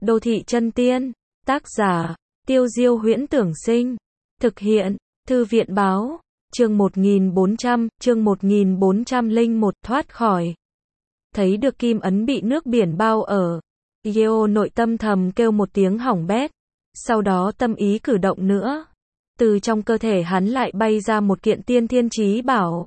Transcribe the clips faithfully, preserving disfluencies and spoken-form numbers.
Đô thị chân tiên. Tác giả, Tiêu Diêu Huyễn Tưởng Sinh. Thực hiện, Thư viện Báo. Chương một nghìn bốn trăm, chương một nghìn bốn trăm lẻ một, thoát khỏi. Thấy được kim ấn bị nước biển bao ở. Yeo nội tâm thầm kêu một tiếng hỏng bét. Sau đó tâm ý cử động nữa. Từ trong cơ thể hắn lại bay ra một kiện tiên thiên chí bảo.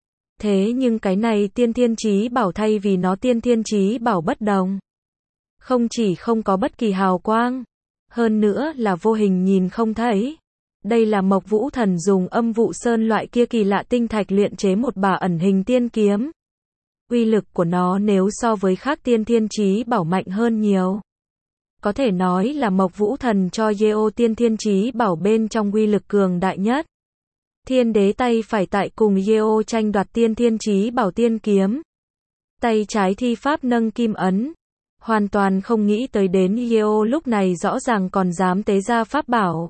Thế nhưng cái này tiên thiên chí bảo thay vì nó tiên thiên chí bảo bất đồng. Không chỉ không có bất kỳ hào quang, hơn nữa là vô hình nhìn không thấy. Đây là Mộc Vũ Thần dùng Âm Vụ Sơn loại kia kỳ lạ tinh thạch luyện chế một bả ẩn hình tiên kiếm. Uy lực của nó nếu so với khác tiên thiên chí bảo mạnh hơn nhiều. Có thể nói là Mộc Vũ Thần cho Yeo tiên thiên chí bảo bên trong uy lực cường đại nhất. Thiên đế tay phải tại cùng Yeo tranh đoạt tiên thiên chí bảo tiên kiếm. Tay trái thi pháp nâng kim ấn. Hoàn toàn không nghĩ tới đến Yeo lúc này rõ ràng còn dám tế ra pháp bảo.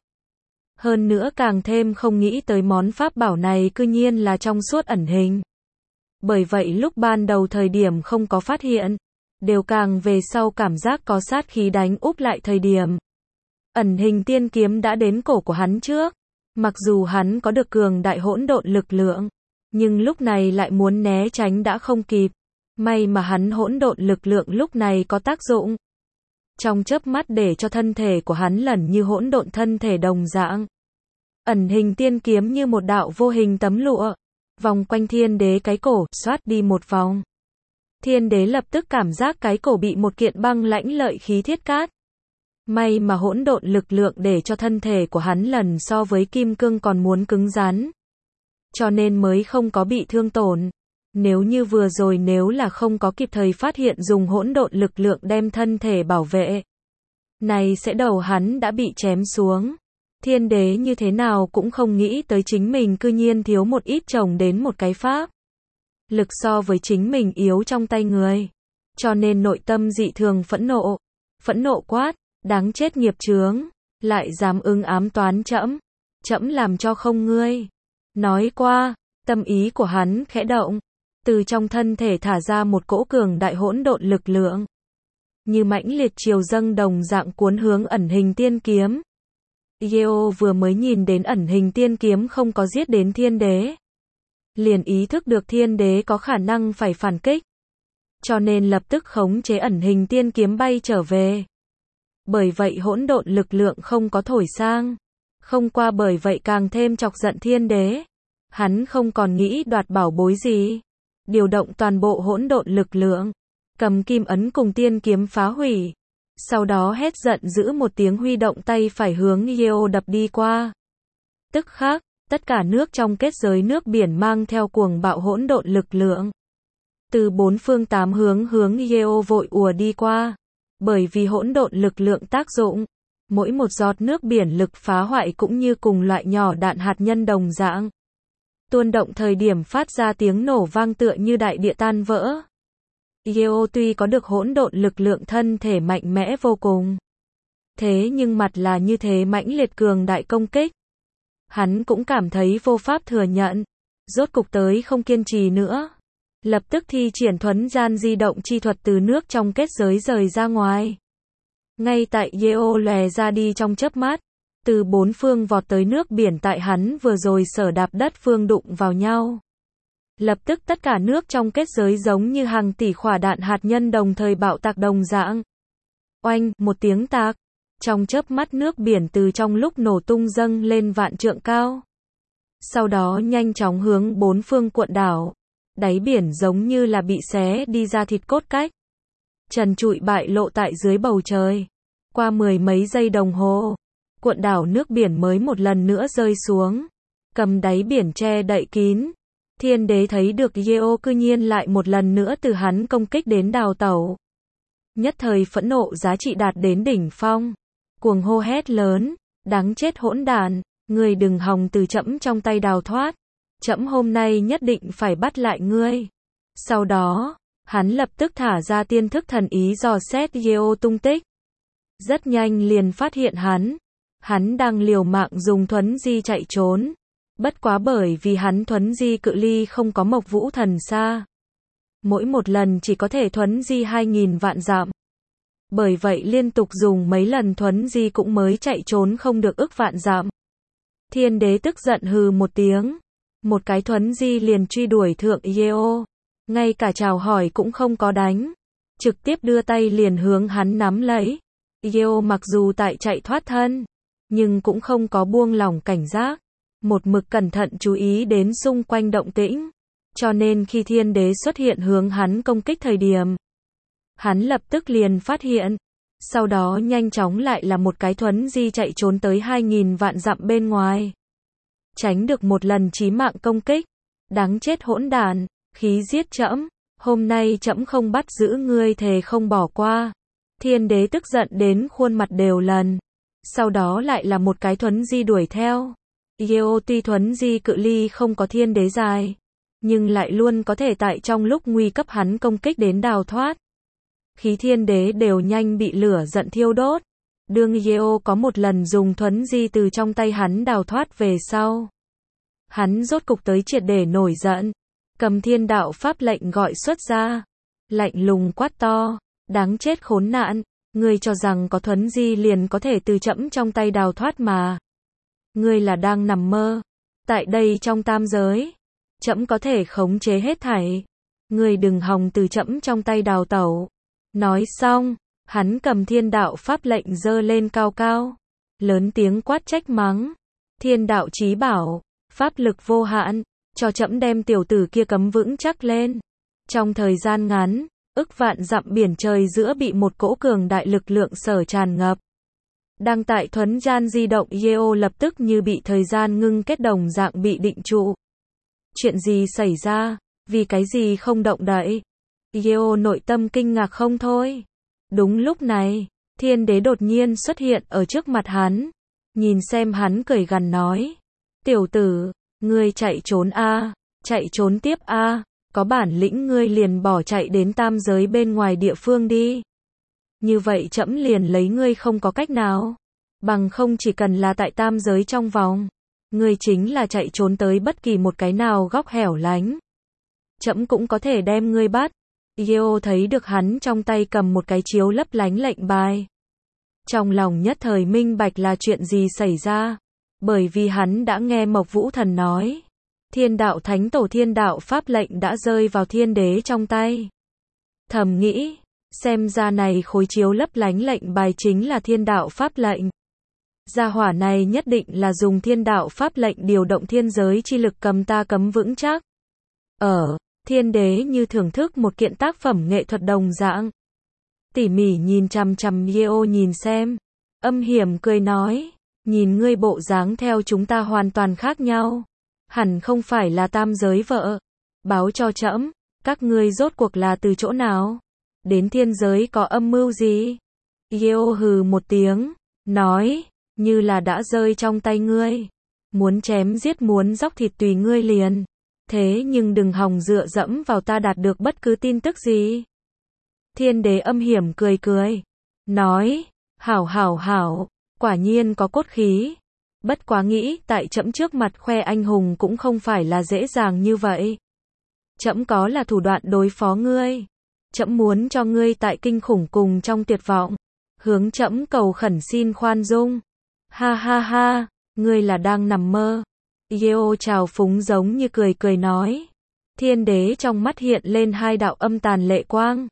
Hơn nữa càng thêm không nghĩ tới món pháp bảo này cư nhiên là trong suốt ẩn hình. Bởi vậy lúc ban đầu thời điểm không có phát hiện, đều càng về sau cảm giác có sát khí đánh úp lại thời điểm. Ẩn hình tiên kiếm đã đến cổ của hắn trước, mặc dù hắn có được cường đại hỗn độn lực lượng, nhưng lúc này lại muốn né tránh đã không kịp. May mà hắn hỗn độn lực lượng lúc này có tác dụng. Trong chớp mắt để cho thân thể của hắn lẩn như hỗn độn thân thể đồng dạng. Ẩn hình tiên kiếm như một đạo vô hình tấm lụa, vòng quanh thiên đế cái cổ, xoát đi một vòng. Thiên đế lập tức cảm giác cái cổ bị một kiện băng lãnh lợi khí thiết cát. May mà hỗn độn lực lượng để cho thân thể của hắn lần so với kim cương còn muốn cứng rắn. Cho nên mới không có bị thương tổn. Nếu như vừa rồi nếu là không có kịp thời phát hiện dùng hỗn độn lực lượng đem thân thể bảo vệ, này sẽ đầu hắn đã bị chém xuống. Thiên đế như thế nào cũng không nghĩ tới chính mình cư nhiên thiếu một ít chồng đến một cái pháp. Lực so với chính mình yếu trong tay người. Cho nên nội tâm dị thường phẫn nộ. Phẫn nộ quát, đáng chết nghiệp chướng, lại dám ưng ám toán trẫm, trẫm làm cho không ngươi. Nói qua, tâm ý của hắn khẽ động. Từ trong thân thể thả ra một cỗ cường đại hỗn độn lực lượng. Như mãnh liệt triều dâng đồng dạng cuốn hướng ẩn hình tiên kiếm. Yeo vừa mới nhìn đến ẩn hình tiên kiếm không có giết đến thiên đế. Liền ý thức được thiên đế có khả năng phải phản kích. Cho nên lập tức khống chế ẩn hình tiên kiếm bay trở về. Bởi vậy hỗn độn lực lượng không có thổi sang. Không qua bởi vậy càng thêm chọc giận thiên đế. Hắn không còn nghĩ đoạt bảo bối gì. Điều động toàn bộ hỗn độn lực lượng, cầm kim ấn cùng tiên kiếm phá hủy. Sau đó hét giận dữ một tiếng huy động tay phải hướng Yeo đập đi qua. Tức khắc, tất cả nước trong kết giới nước biển mang theo cuồng bạo hỗn độn lực lượng. Từ bốn phương tám hướng hướng Yeo vội ùa đi qua. Bởi vì hỗn độn lực lượng tác dụng, mỗi một giọt nước biển lực phá hoại cũng như cùng loại nhỏ đạn hạt nhân đồng dạng. Tuôn động thời điểm phát ra tiếng nổ vang tựa như đại địa tan vỡ. Yeo tuy có được hỗn độn lực lượng thân thể mạnh mẽ vô cùng. Thế nhưng mặt là như thế mãnh liệt cường đại công kích. Hắn cũng cảm thấy vô pháp thừa nhận. Rốt cục tới không kiên trì nữa. Lập tức thi triển thuấn gian di động chi thuật từ nước trong kết giới rời ra ngoài. Ngay tại Yeo lòe ra đi trong chớp mắt. Từ bốn phương vọt tới nước biển tại hắn vừa rồi sở đạp đất phương đụng vào nhau. Lập tức tất cả nước trong kết giới giống như hàng tỷ quả đạn hạt nhân đồng thời bạo tạc đồng dạng. Oanh, một tiếng tạc. Trong chớp mắt nước biển từ trong lúc nổ tung dâng lên vạn trượng cao. Sau đó nhanh chóng hướng bốn phương cuộn đảo. Đáy biển giống như là bị xé đi ra thịt cốt cách. Trần trụi bại lộ tại dưới bầu trời. Qua mười mấy giây đồng hồ. Cuộn đảo nước biển mới một lần nữa rơi xuống. Cầm đáy biển che đậy kín. Thiên đế thấy được Yeo cư nhiên lại một lần nữa từ hắn công kích đến đào tẩu. Nhất thời phẫn nộ giá trị đạt đến đỉnh phong. Cuồng hô hét lớn. Đáng chết hỗn đản. Ngươi đừng hòng từ trẫm trong tay đào thoát. Trẫm hôm nay nhất định phải bắt lại ngươi. Sau đó, hắn lập tức thả ra tiên thức thần ý dò xét Yeo tung tích. Rất nhanh liền phát hiện hắn. Hắn đang liều mạng dùng thuấn di chạy trốn. Bất quá bởi vì hắn thuấn di cự ly không có Mộc Vũ Thần xa. Mỗi một lần chỉ có thể thuấn di hai nghìn vạn dặm. Bởi vậy liên tục dùng mấy lần thuấn di cũng mới chạy trốn không được ức vạn dặm. Thiên đế tức giận hừ một tiếng. Một cái thuấn di liền truy đuổi thượng Yeo. Ngay cả chào hỏi cũng không có đánh. Trực tiếp đưa tay liền hướng hắn nắm lấy. Yeo mặc dù tại chạy thoát thân, nhưng cũng không có buông lỏng cảnh giác. Một mực cẩn thận chú ý đến xung quanh động tĩnh. Cho nên khi thiên đế xuất hiện hướng hắn công kích thời điểm, hắn lập tức liền phát hiện. Sau đó nhanh chóng lại là một cái thuấn di chạy trốn tới hai nghìn vạn dặm bên ngoài. Tránh được một lần chí mạng công kích. Đáng chết hỗn đản, khí giết trẫm, hôm nay trẫm không bắt giữ ngươi thề không bỏ qua. Thiên đế tức giận đến khuôn mặt đều lần. Sau đó lại là một cái thuấn di đuổi theo. Yeo tuy thuấn di cự ly không có thiên đế dài, nhưng lại luôn có thể tại trong lúc nguy cấp hắn công kích đến đào thoát. Khí thiên đế đều nhanh bị lửa giận thiêu đốt. Đương Yeo có một lần dùng thuấn di từ trong tay hắn đào thoát về sau, hắn rốt cục tới triệt để nổi giận. Cầm thiên đạo pháp lệnh gọi xuất ra. Lạnh lùng quát to. Đáng chết khốn nạn. Ngươi cho rằng có thuấn di liền có thể từ trẫm trong tay đào thoát mà. Ngươi là đang nằm mơ. Tại đây trong tam giới, trẫm có thể khống chế hết thảy. Ngươi đừng hòng từ trẫm trong tay đào tẩu. Nói xong, hắn cầm thiên đạo pháp lệnh giơ lên cao cao. Lớn tiếng quát trách mắng. Thiên đạo chí bảo, pháp lực vô hạn, cho trẫm đem tiểu tử kia cấm vững chắc lên. Trong thời gian ngắn, ức vạn dặm biển trời giữa bị một cỗ cường đại lực lượng sở tràn ngập. Đang tại thuấn gian di động Yeo lập tức như bị thời gian ngưng kết đồng dạng bị định trụ. Chuyện gì xảy ra? Vì cái gì không động đậy? Yeo nội tâm kinh ngạc không thôi. Đúng lúc này, thiên đế đột nhiên xuất hiện ở trước mặt hắn. Nhìn xem hắn cười gằn nói. Tiểu tử, ngươi chạy trốn a, chạy trốn tiếp a, có bản lĩnh ngươi liền bỏ chạy đến tam giới bên ngoài địa phương đi. Như vậy trẫm liền lấy ngươi không có cách nào. Bằng không chỉ cần là tại tam giới trong vòng, ngươi chính là chạy trốn tới bất kỳ một cái nào góc hẻo lánh, trẫm cũng có thể đem ngươi bắt. Yeo thấy được hắn trong tay cầm một cái chiếu lấp lánh lệnh bài. Trong lòng nhất thời minh bạch là chuyện gì xảy ra. Bởi vì hắn đã nghe Mộc Vũ Thần nói, thiên đạo thánh tổ thiên đạo pháp lệnh đã rơi vào thiên đế trong tay. Thầm nghĩ, xem ra này khối chiếu lấp lánh lệnh bài chính là thiên đạo pháp lệnh. Gia hỏa này nhất định là dùng thiên đạo pháp lệnh điều động thiên giới chi lực cầm ta cấm vững chắc. Ở, thiên đế như thưởng thức một kiện tác phẩm nghệ thuật đồng dạng. Tỉ mỉ nhìn chằm chằm Yeo nhìn xem. Âm hiểm cười nói, nhìn ngươi bộ dáng theo chúng ta hoàn toàn khác nhau. Hẳn không phải là tam giới vợ. Báo cho trẫm, các ngươi rốt cuộc là từ chỗ nào? Đến thiên giới có âm mưu gì? Yeo hừ một tiếng, nói, như là đã rơi trong tay ngươi. Muốn chém giết muốn dóc thịt tùy ngươi liền. Thế nhưng đừng hòng dựa dẫm vào ta đạt được bất cứ tin tức gì. Thiên đế âm hiểm cười cười, nói, hảo hảo hảo, quả nhiên có cốt khí. Bất quá nghĩ tại trẫm trước mặt khoe anh hùng cũng không phải là dễ dàng như vậy. Trẫm có là thủ đoạn đối phó ngươi. Trẫm muốn cho ngươi tại kinh khủng cùng trong tuyệt vọng, hướng trẫm cầu khẩn xin khoan dung. Ha ha ha, ngươi là đang nằm mơ. Yeo trào phúng giống như cười cười nói. Thiên đế trong mắt hiện lên hai đạo âm tàn lệ quang.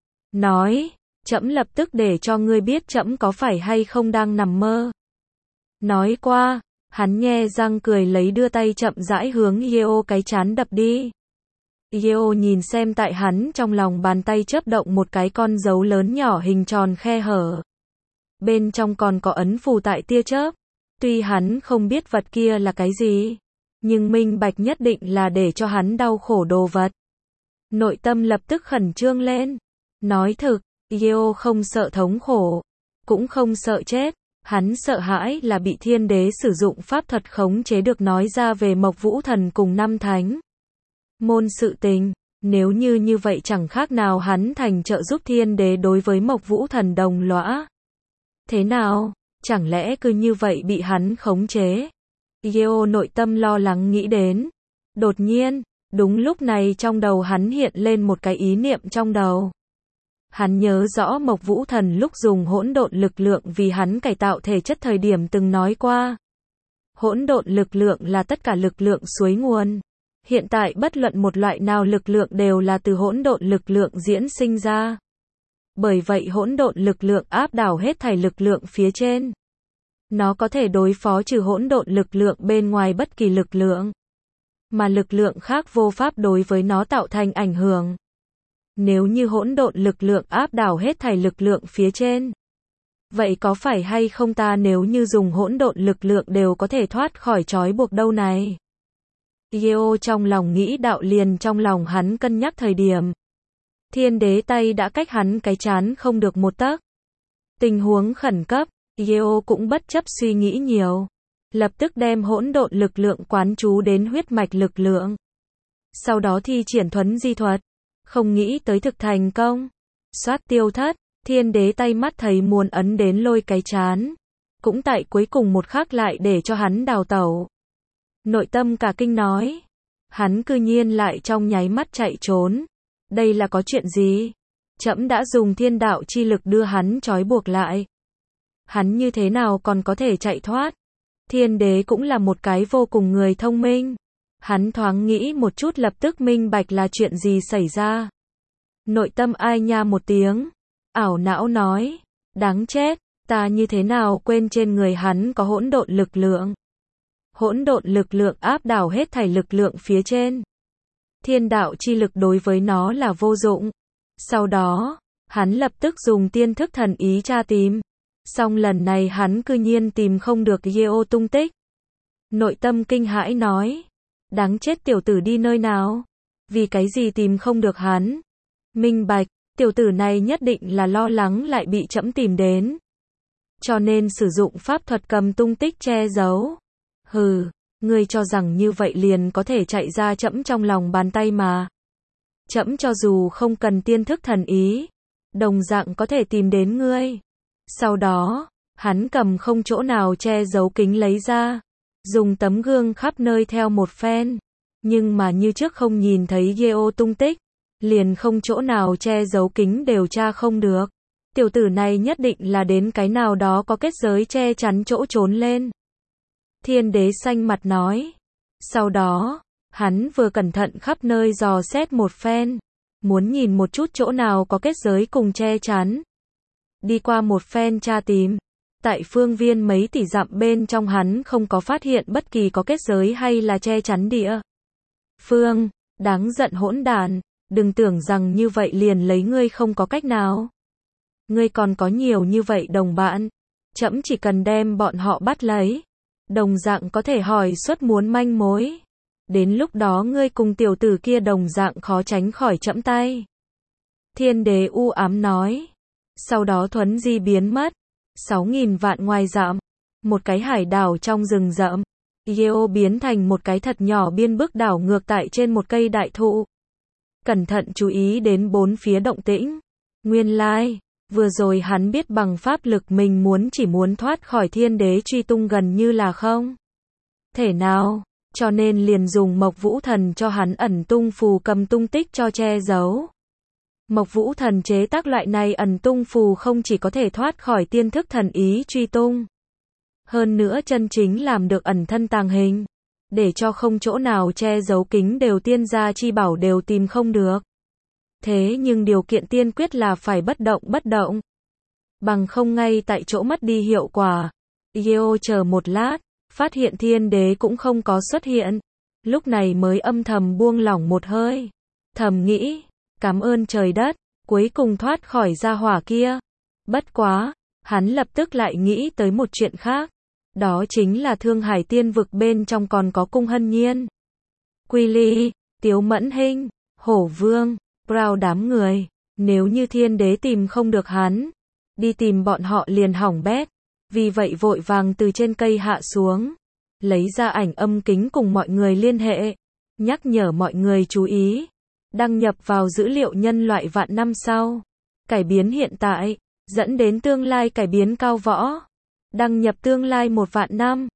Nói, trẫm lập tức để cho ngươi biết trẫm có phải hay không đang nằm mơ. Nói qua, hắn nhe răng cười lấy đưa tay chậm rãi hướng Yeo cái trán đập đi. Yeo nhìn xem tại hắn trong lòng bàn tay chớp động một cái con dấu lớn nhỏ hình tròn khe hở. Bên trong còn có ấn phù tại tia chớp. Tuy hắn không biết vật kia là cái gì, nhưng minh bạch nhất định là để cho hắn đau khổ đồ vật. Nội tâm lập tức khẩn trương lên. Nói thực, Yeo không sợ thống khổ, cũng không sợ chết. Hắn sợ hãi là bị thiên đế sử dụng pháp thuật khống chế được nói ra về Mộc Vũ Thần cùng năm thánh môn sự tình. Nếu như như vậy chẳng khác nào hắn thành trợ giúp thiên đế đối với Mộc Vũ Thần đồng lõa. Thế nào? Chẳng lẽ cứ như vậy bị hắn khống chế? Yeo nội tâm lo lắng nghĩ đến. Đột nhiên, đúng lúc này trong đầu hắn hiện lên một cái ý niệm trong đầu. Hắn nhớ rõ Mộc Vũ Thần lúc dùng hỗn độn lực lượng vì hắn cải tạo thể chất thời điểm từng nói qua. Hỗn độn lực lượng là tất cả lực lượng suối nguồn. Hiện tại bất luận một loại nào lực lượng đều là từ hỗn độn lực lượng diễn sinh ra. Bởi vậy hỗn độn lực lượng áp đảo hết thảy lực lượng phía trên. Nó có thể đối phó trừ hỗn độn lực lượng bên ngoài bất kỳ lực lượng. Mà lực lượng khác vô pháp đối với nó tạo thành ảnh hưởng. Nếu như hỗn độn lực lượng áp đảo hết thảy lực lượng phía trên. Vậy có phải hay không ta nếu như dùng hỗn độn lực lượng đều có thể thoát khỏi trói buộc đâu này? Yeo trong lòng nghĩ đạo liền trong lòng hắn cân nhắc thời điểm. Thiên đế tay đã cách hắn cái chán không được một tấc. Tình huống khẩn cấp, Yeo cũng bất chấp suy nghĩ nhiều. Lập tức đem hỗn độn lực lượng quán chú đến huyết mạch lực lượng. Sau đó thi triển thuấn di thuật. Không nghĩ tới thực thành công. Xoát tiêu thất, thiên đế tay mắt thấy muốn ấn đến lôi cái chán. Cũng tại cuối cùng một khắc lại để cho hắn đào tẩu. Nội tâm cả kinh nói. Hắn cư nhiên lại trong nháy mắt chạy trốn. Đây là có chuyện gì? Trẫm đã dùng thiên đạo chi lực đưa hắn trói buộc lại. Hắn như thế nào còn có thể chạy thoát? Thiên đế cũng là một cái vô cùng người thông minh. Hắn thoáng nghĩ một chút lập tức minh bạch là chuyện gì xảy ra. Nội tâm ai nha một tiếng. Ảo não nói. Đáng chết, ta như thế nào quên trên người hắn có hỗn độn lực lượng. Hỗn độn lực lượng áp đảo hết thảy lực lượng phía trên. Thiên đạo chi lực đối với nó là vô dụng. Sau đó, hắn lập tức dùng tiên thức thần ý tra tìm. Song lần này hắn cư nhiên tìm không được Yeo tung tích. Nội tâm kinh hãi nói. Đáng chết tiểu tử đi nơi nào? Vì cái gì tìm không được hắn? Minh bạch, tiểu tử này nhất định là lo lắng lại bị trẫm tìm đến. Cho nên sử dụng pháp thuật cầm tung tích che giấu. Hừ, ngươi cho rằng như vậy liền có thể chạy ra trẫm trong lòng bàn tay mà. Trẫm cho dù không cần tiên thức thần ý, đồng dạng có thể tìm đến ngươi. Sau đó, hắn cầm không chỗ nào che giấu kính lấy ra, dùng tấm gương khắp nơi theo một phen, nhưng mà như trước không nhìn thấy Yeo tung tích, liền không chỗ nào che giấu kính đều tra không được. Tiểu tử này nhất định là đến cái nào đó có kết giới che chắn chỗ trốn lên. Thiên đế xanh mặt nói. Sau đó, hắn vừa cẩn thận khắp nơi dò xét một phen, muốn nhìn một chút chỗ nào có kết giới cùng che chắn. Đi qua một phen tra tìm, tại phương viên mấy tỷ dặm bên trong hắn không có phát hiện bất kỳ có kết giới hay là che chắn địa phương. Đáng giận hỗn đản, đừng tưởng rằng như vậy liền lấy ngươi không có cách nào. Ngươi còn có nhiều như vậy đồng bạn, trẫm chỉ cần đem bọn họ bắt lấy, đồng dạng có thể hỏi xuất muốn manh mối. Đến lúc đó ngươi cùng tiểu tử kia đồng dạng khó tránh khỏi trẫm tay. Thiên đế u ám nói. Sau đó thuấn di biến mất. Sáu nghìn vạn ngoài dặm. Một cái hải đảo trong rừng rậm. Yeo biến thành một cái thật nhỏ biên bức đảo ngược tại trên một cây đại thụ. Cẩn thận chú ý đến bốn phía động tĩnh. Nguyên lai, vừa rồi hắn biết bằng pháp lực mình muốn chỉ muốn thoát khỏi thiên đế truy tung gần như là không thể nào, cho nên liền dùng Mộc Vũ Thần cho hắn ẩn tung phù cầm tung tích cho che giấu. Mộc Vũ Thần chế tác loại này ẩn tung phù không chỉ có thể thoát khỏi tiên thức thần ý truy tung, hơn nữa chân chính làm được ẩn thân tàng hình, để cho không chỗ nào che giấu kính đều tiên gia chi bảo đều tìm không được. Thế nhưng điều kiện tiên quyết là phải bất động bất động. Bằng không ngay tại chỗ mất đi hiệu quả. Yeo chờ một lát, phát hiện thiên đế cũng không có xuất hiện. Lúc này mới âm thầm buông lỏng một hơi. Thầm nghĩ, cảm ơn trời đất, cuối cùng thoát khỏi gia hỏa kia. Bất quá, hắn lập tức lại nghĩ tới một chuyện khác. Đó chính là Thương Hải Tiên vực bên trong còn có Cung Hân Nhiên, Quy Ly, Tiếu Mẫn Hinh, Hổ Vương, Brown đám người. Nếu như thiên đế tìm không được hắn, đi tìm bọn họ liền hỏng bét. Vì vậy vội vàng từ trên cây hạ xuống, lấy ra ảnh âm kính cùng mọi người liên hệ, nhắc nhở mọi người chú ý, đăng nhập vào dữ liệu nhân loại vạn năm sau, cải biến hiện tại, dẫn đến tương lai cải biến cao võ, đăng nhập tương lai một vạn năm.